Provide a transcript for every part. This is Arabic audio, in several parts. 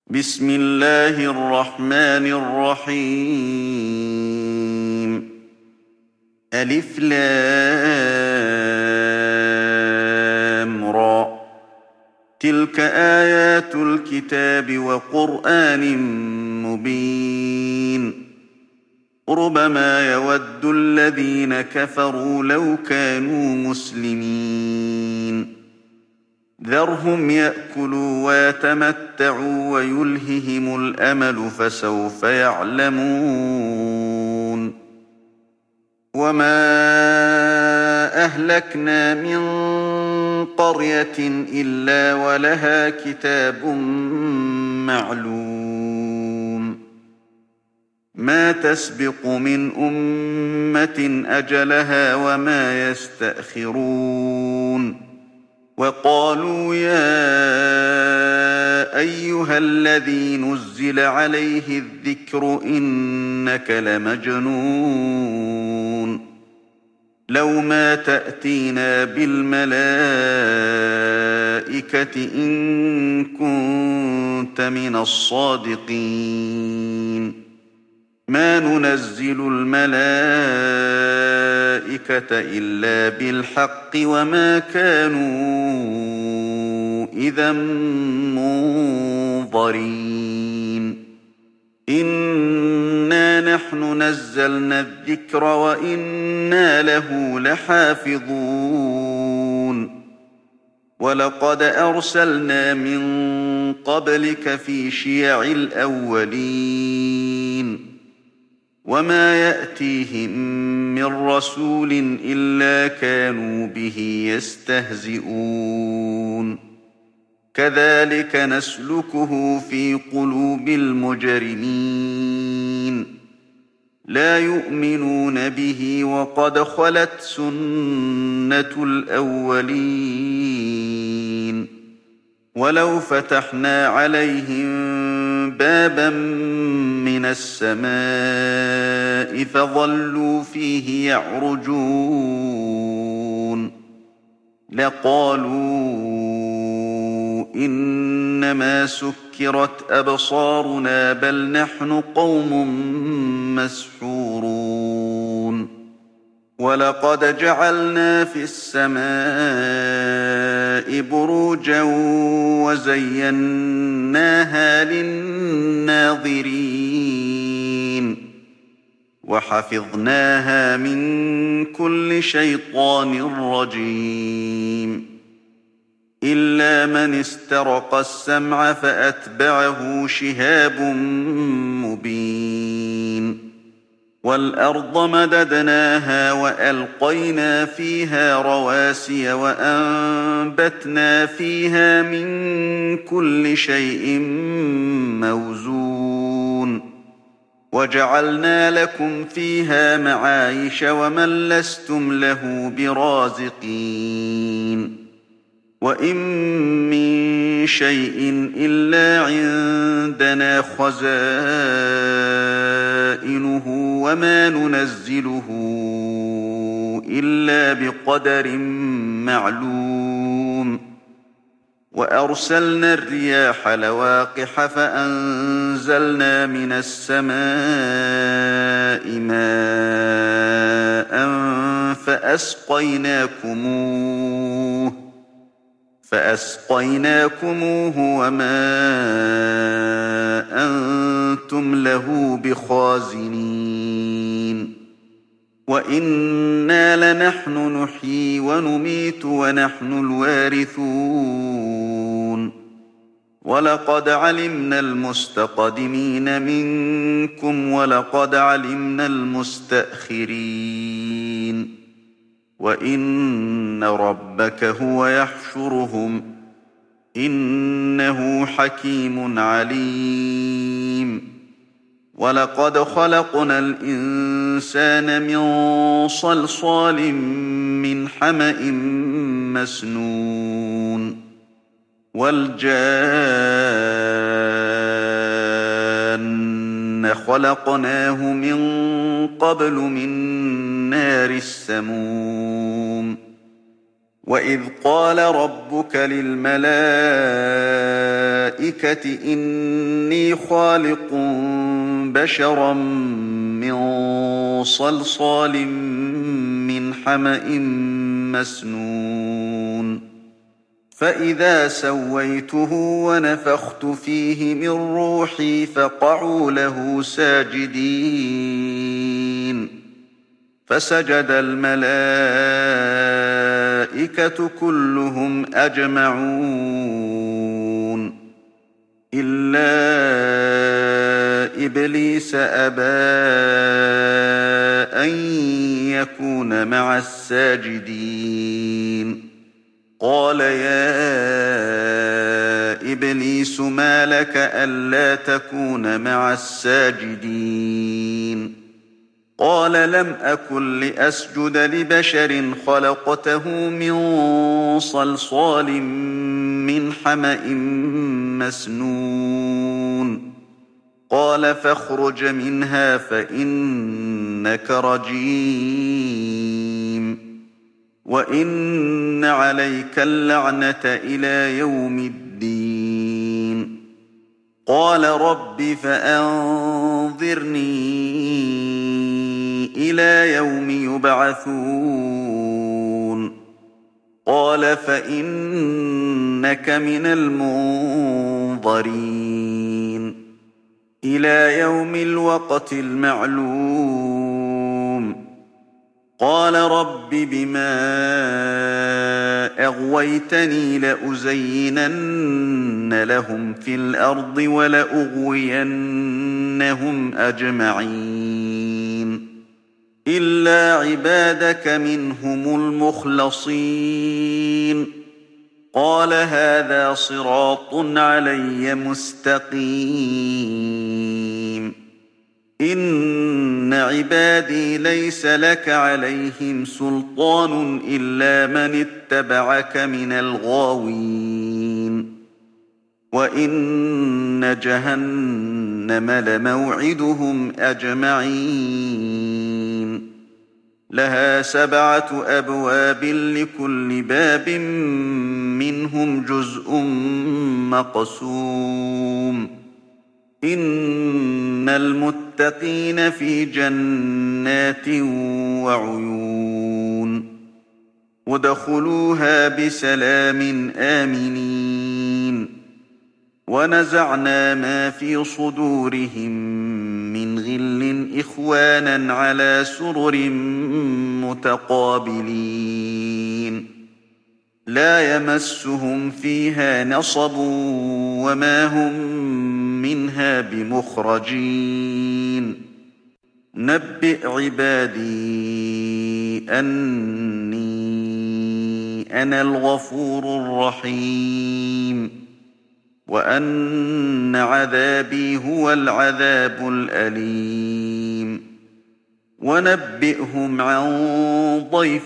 بسم الله الرحمن الرحيم. ألف لام را. تلك آيات الكتاب وقرآن مبين. ربما يود الذين كفروا لو كانوا مسلمين. ذرهم يأكلوا ويتمتعوا ويلههم الأمل فسوف يعلمون. وما أهلكنا من قرية إلا ولها كتاب معلوم. ما تسبق من أمة أجلها وما يستأخرون. وقالوا يا أيها الذي نزل عليه الذكر إنك لمجنون. لو ما تأتينا بالملائكة إن كنت من الصادقين. ما ننزل الملائكة إلا بالحق وما كانوا إذا منظرين. إنا نحن نزلنا الذكر وإنا له لحافظون. ولقد أرسلنا من قبلك في شيع الأولين. وما يأتيهم من رسول إلا كانوا به يستهزئون. كذلك نسلكه في قلوب المجرمين. لا يؤمنون به وقد خلت سنة الأولين. ولو فتحنا عليهم بابا من السماء فظلوا فيه يعرجون لقالوا إنما سكرت أبصارنا بل نحن قوم مسحورون. ولقد جعلنا في السماء بروجا وزيناها للناظرين. وحفظناها من كل شيطان رجيم. إلا من استرق السمع فأتبعه شهاب مبين. والأرض مددناها وألقينا فيها رواسي وأنبتنا فيها من كل شيء موزون. وجعلنا لكم فيها معايش ومن لستم له برازقين. وإن من شيء إلا عندنا خزائنه وما ننزله إلا بقدر معلوم. وأرسلنا الرياح لواقح فأنزلنا من السماء ماء فأسقيناكموه وما أنتم له بخازنين. وإنا لنحن نحيي ونميت ونحن الوارثون. ولقد علمنا المستقدمين منكم ولقد علمنا المستأخرين. وإن ربك هو يحشرهم إنه حكيم عليم. ولقد خلقنا الإنسان من صلصال من حمأ مسنون. والجان خلقناه من قبل من نار السموم. وإذ قال ربك للملائكة إني خالق بشرا من صلصال من حمأ مسنون فإذا سويته ونفخت فيه من روحي فقعوا له ساجدين فسجد الملائكة كلهم أجمعون إلا إبليس أبى أن يكون مع الساجدين قال يا إبليس ما لك ألا تكون مع الساجدين قال لم أكن لأسجد لبشر خلقته من صلصال من حمأ مسنون قال فاخرج منها فإنك رجيم وإن عليك اللعنة إلى يوم الدين قال رب فأنظرني إلى يوم يبعثون قال فإنك من المنظرين إلى يوم الوقت المعلوم قال رب بما أغويتني لأزينن لهم في الأرض ولأغوينهم أجمعين إلا عبادك منهم المخلصين قال هذا صراط علي مستقيم إن عبادي ليس لك عليهم سلطان إلا من اتبعك من الغاوين وإن جهنم لموعدهم أجمعين لها 7 أبواب لكل باب منهم جزء مقسوم إن المتقين في جنات وعيون ودخلوها بسلام آمنين ونزعنا ما في صدورهم من غل إخوانا على سرر متقابلين لا يمسهم فيها نصب وما هم منها بمخرجين نبئ عبادي أني أنا الغفور الرحيم وأن عذابي هو العذاب الأليم ونبئهم عن ضيف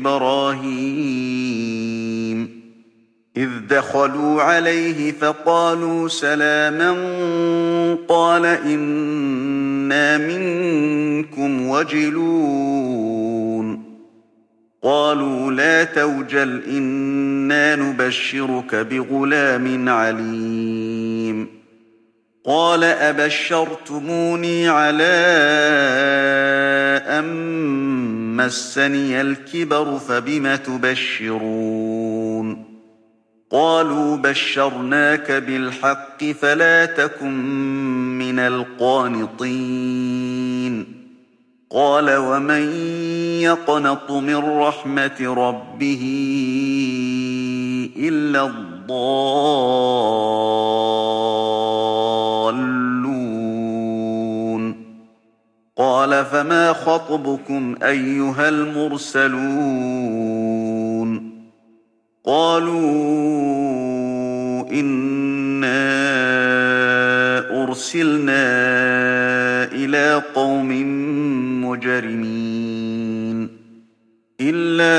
إبراهيم إذ دخلوا عليه فقالوا سلاما قال إنا منكم وجلون قالوا لا توجل إنا نبشرك بغلام عليم قال أبشرتموني على أن مسني الكبر فبم تبشرون قالوا بشرناك بالحق فلا تكن من القانطين قال ومن يقنط من رحمة ربه إلا الضالون قال فما خطبكم أيها المرسلون قالوا إنا أرسلنا إلى قوم مجرمين إلا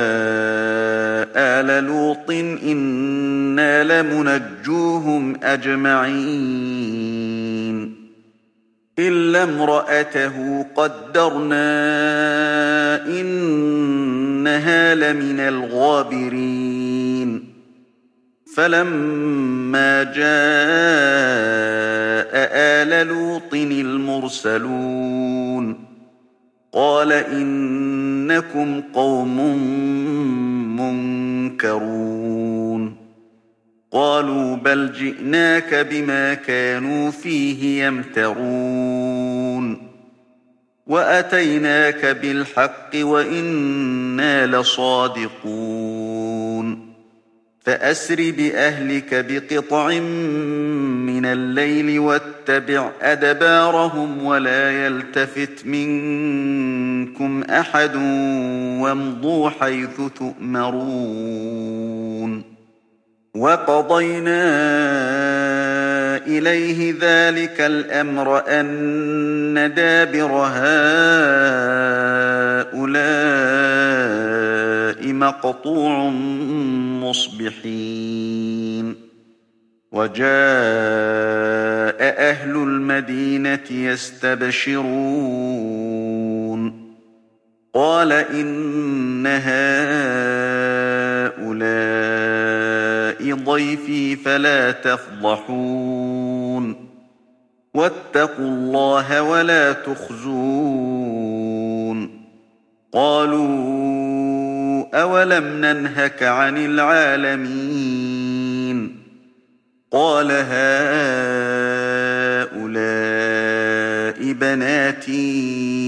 آل لوط إنا لمنجوهم أجمعين إلا امرأته قدرنا إنها لمن الغابرين فلما جاء آل لوط المرسلون قال إنكم قوم منكرون قالوا بل جئناك بما كانوا فيه يمترون وأتيناك بالحق وإنا لصادقون فأسر بأهلك بقطع من الليل واتبع أدبارهم ولا يلتفت منكم أحد وامضوا حيث تؤمرون وقضينا إليه ذلك الأمر أن دابر هؤلاء مقطوع مصبحين وجاء أهل المدينة يستبشرون قال إن هؤلاء ضيفي فلا تفضحون واتقوا الله ولا تخزون قالوا أولم ننهك عن العالمين قال هؤلاء بناتي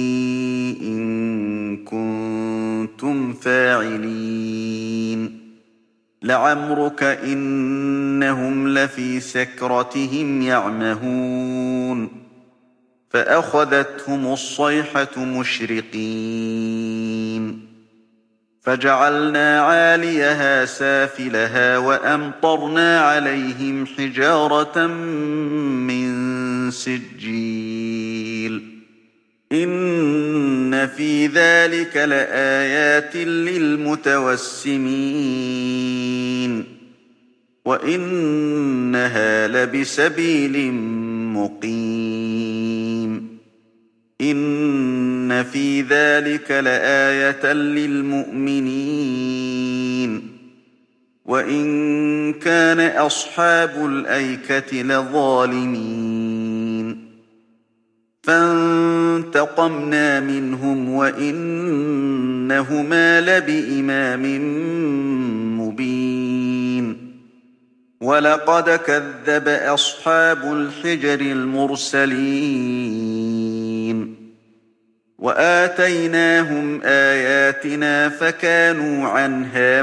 إن كنتم فاعلين لعمرك إنهم لفي سكرتهم يعمهون فأخذتهم الصيحة مشرقين فجعلنا عاليها سافلها وأمطرنا عليهم حجارة من سجيل إن في ذلك لآيات للمتوسمين وإنها لبسبيل مقيم إن في ذلك لآية للمؤمنين وإن كان أصحاب الأيكة لظالمين فانتقمنا منهم وإنهما لبإمام مبين ولقد كذب أصحاب الحجر المرسلين وآتيناهم آياتنا فكانوا عنها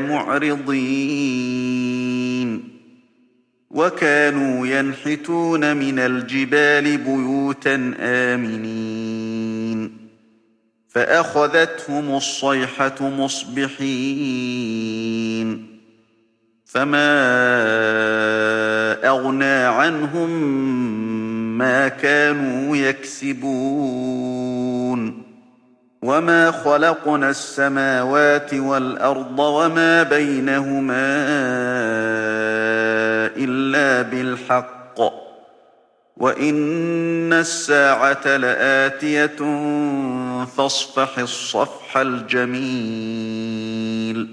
معرضين وكانوا ينحتون من الجبال بيوتا آمنين فأخذتهم الصيحة مصبحين فما أغنى عنهم ما كانوا يكسبون وما خلقنا السماوات والأرض وما بينهما إلا بالحق وإن الساعة لآتية فاصفح الصفح الجميل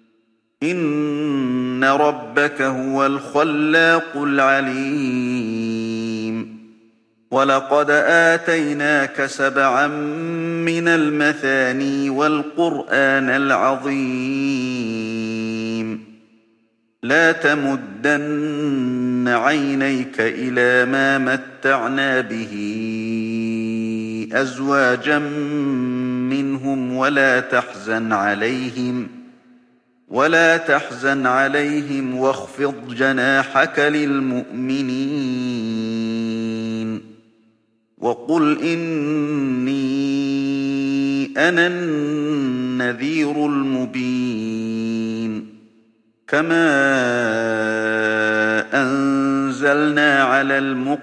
إن ربك هو الخلاق العليم ولقد آتيناك 7 من المثاني والقرآن العظيم لا تمدن عينيك إلى ما متعنا به أزواجا منهم ولا تحزن عليهم واخفض جناحك للمؤمنين وقل إني أنا النذير المبين كما أنزلنا على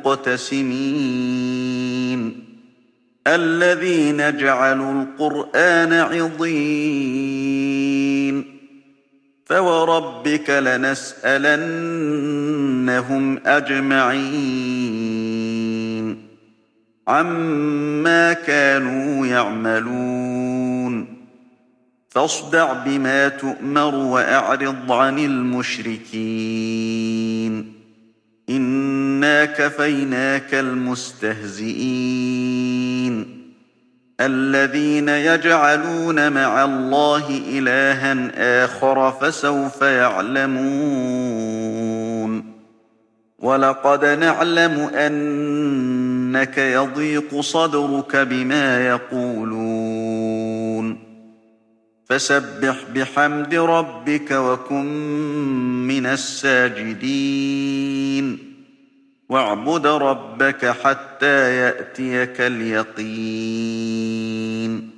المقتسمين الذين جعلوا القرآن عضين فوربك لنسألنهم أجمعين عما كانوا يعملون فاصدع بما تؤمر وأعرض عن المشركين إِنَّا كَفَيْنَاكَ الْمُسْتَهْزِئِينَ الَّذِينَ يَجْعَلُونَ مَعَ اللَّهِ إِلَٰهًا آخَرَ فَسَوْفَ يَعْلَمُونَ وَلَقَدْ نَعْلَمُ أَنَّكَ يَضِيقُ صَدْرُكَ بِمَا يَقُولُونَ فَسَبِّحْ بِحَمْدِ رَبِّكَ وَكُن مِّنَ السَّاجِدِينَ وَاعْبُدْ رَبَّكَ حَتَّىٰ يَأْتِيَكَ الْيَقِينُ